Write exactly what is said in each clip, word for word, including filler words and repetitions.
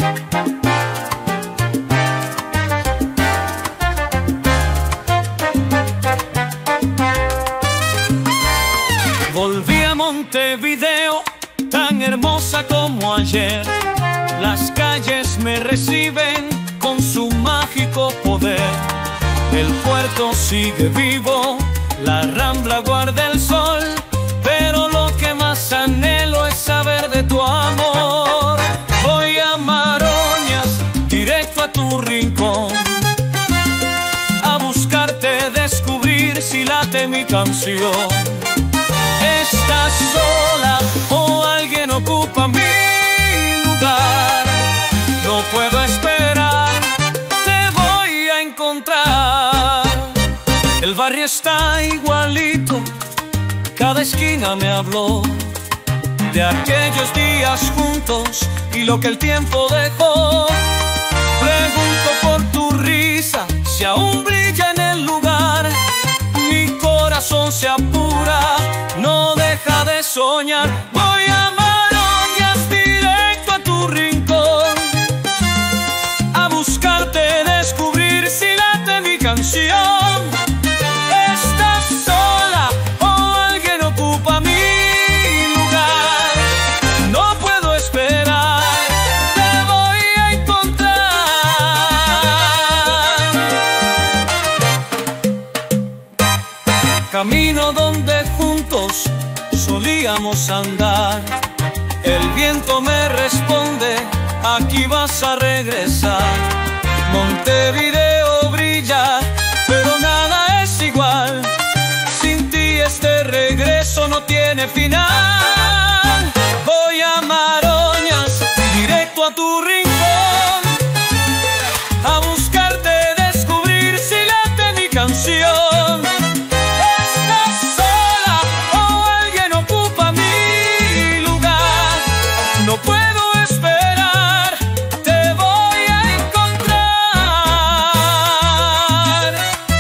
Volví a Montevideo, tan hermosa como ayer. Las calles me reciben con su mágico poder. El puerto sigue vivo, la Rambla guarda el sol, pero lo que más anhelo es saber de tu amor. Voy a Maroñas, directo a tu rincón, a buscarte, descubrir si late mi canción. ¿Estás sola o alguien ocupa mi lugar? No puedo esperar, te voy a encontrar. El barrio está igualito, cada esquina me habló de aquellos días juntos y lo que el tiempo dejó. Pregunto por tu risa, si aún brilla en el lugar. Mi corazón se apura, no deja de soñar. Voy a Maroñas, directo a tu rincón, a buscarte, descubrir si late mi canción. ¿Estás sola o alguien ocupa mi lugar? No puedo esperar, te voy a encontrar. Camino donde juntos solíamos andar. El viento me responde, aquí vas a regresar. Montevideo brilla, pero nada es igual. Sin ti este regreso no tiene final. Voy a Maroñas, directo a tu rincón, a buscarte, descubrir si late mi canción. No puedo esperar, te voy a encontrar.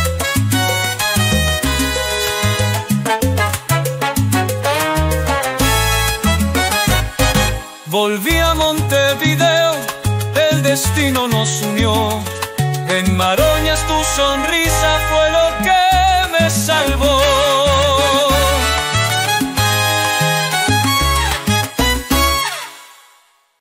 Volví a Montevideo, el destino nos unió. En Maroñas tu sonrisa fue lo que